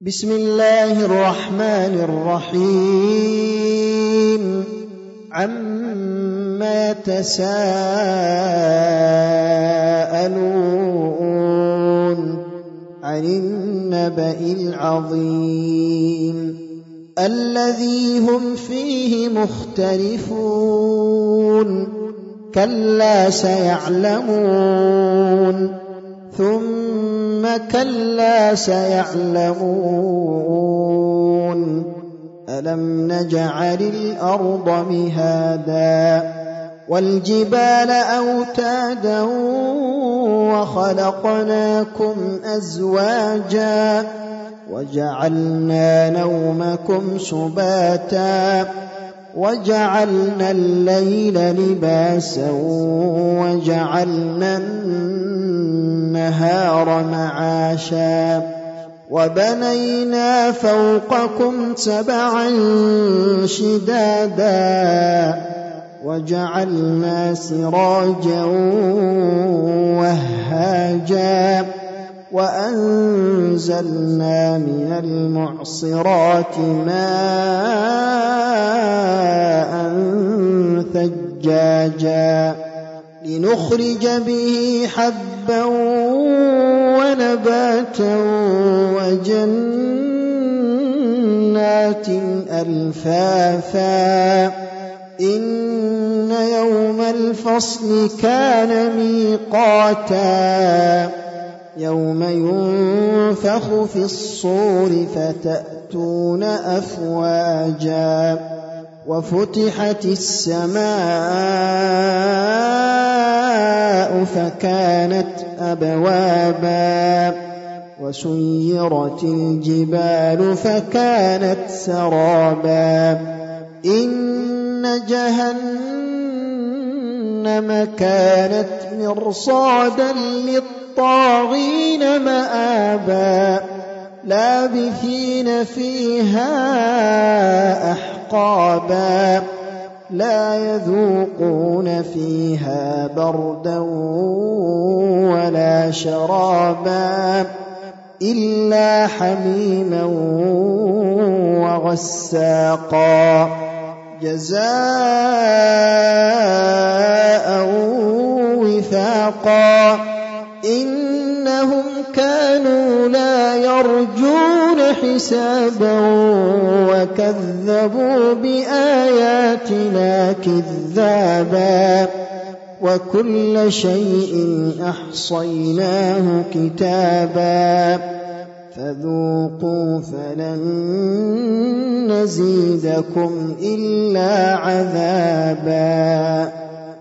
بسم الله الرحمن الرحيم عما يتساءلون عن النبأ العظيم الذي هم فيه مختلفون كلا سيعلمون ثم كلا سيعلمون ألم نجعل الأرض مهادا والجبال أوتادا وخلقناكم أزواجا وجعلنا نومكم سباتا وجعلنا الليل لباسا وجعلنا النهار معاشا وبنينا فوقكم سبعا شدادا وجعلنا سراجا وهاجا وأنزلنا من المعصرات ماء ثجاجا لنخرج به حبا ونباتا وجنات ألفافا إن يوم الفصل كان ميقاتا يوم ينفخ في الصور فتأتون أفواجا وفتحت السماء فكانت أبوابا وسيرت الجبال فكانت سرابا إن جهنم كانت مرصادا للطاغين مآبا لابثين فيها أحقابا لا يذوقون فيها بردا ولا شرابا إلا حميما وغساقا جزاء وفاقا إنهم كانوا لا يرجون حسابا وكذبوا بآياتنا كذابا وكل شيء أحصيناه كتابا فذوقوا فلن نزيدكم إلا عذابا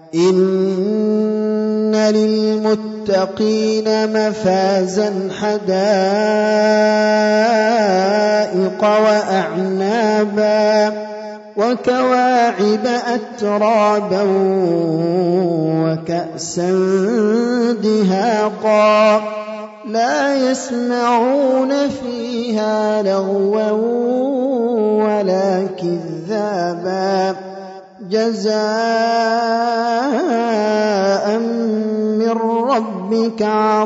إن للمتقين مفازا حدائق وأعنابا وكواعب أترابا وكأسا دهاقا لا يسمعون فيها لغوا ولا كذابا جزاء من ربك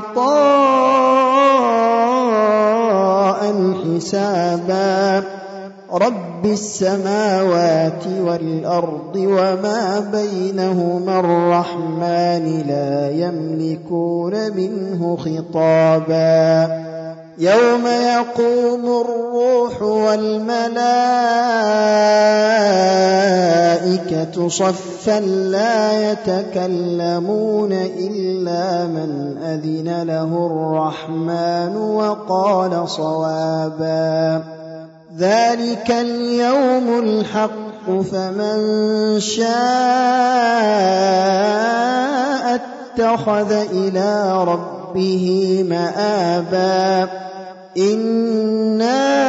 عطاء حسابا رب السماوات والأرض وما بينهما الرحمن لا يملكون منه خطابا يوم يقوم الروح والملائكة صفا لا يتكلمون إلا من أذن له الرحمن وقال صوابا ذلك اليوم الحق فمن شاء اتخذ إلى ربه مآبا إنا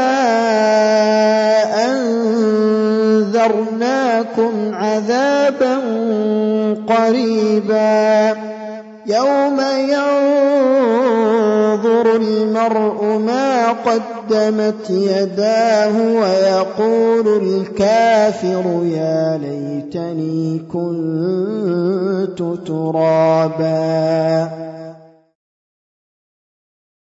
أنذرناكم عذابا قريبا يوم ينظر المرء ما قدمت يداه ويقول الكافر يا ليتني كنت ترابا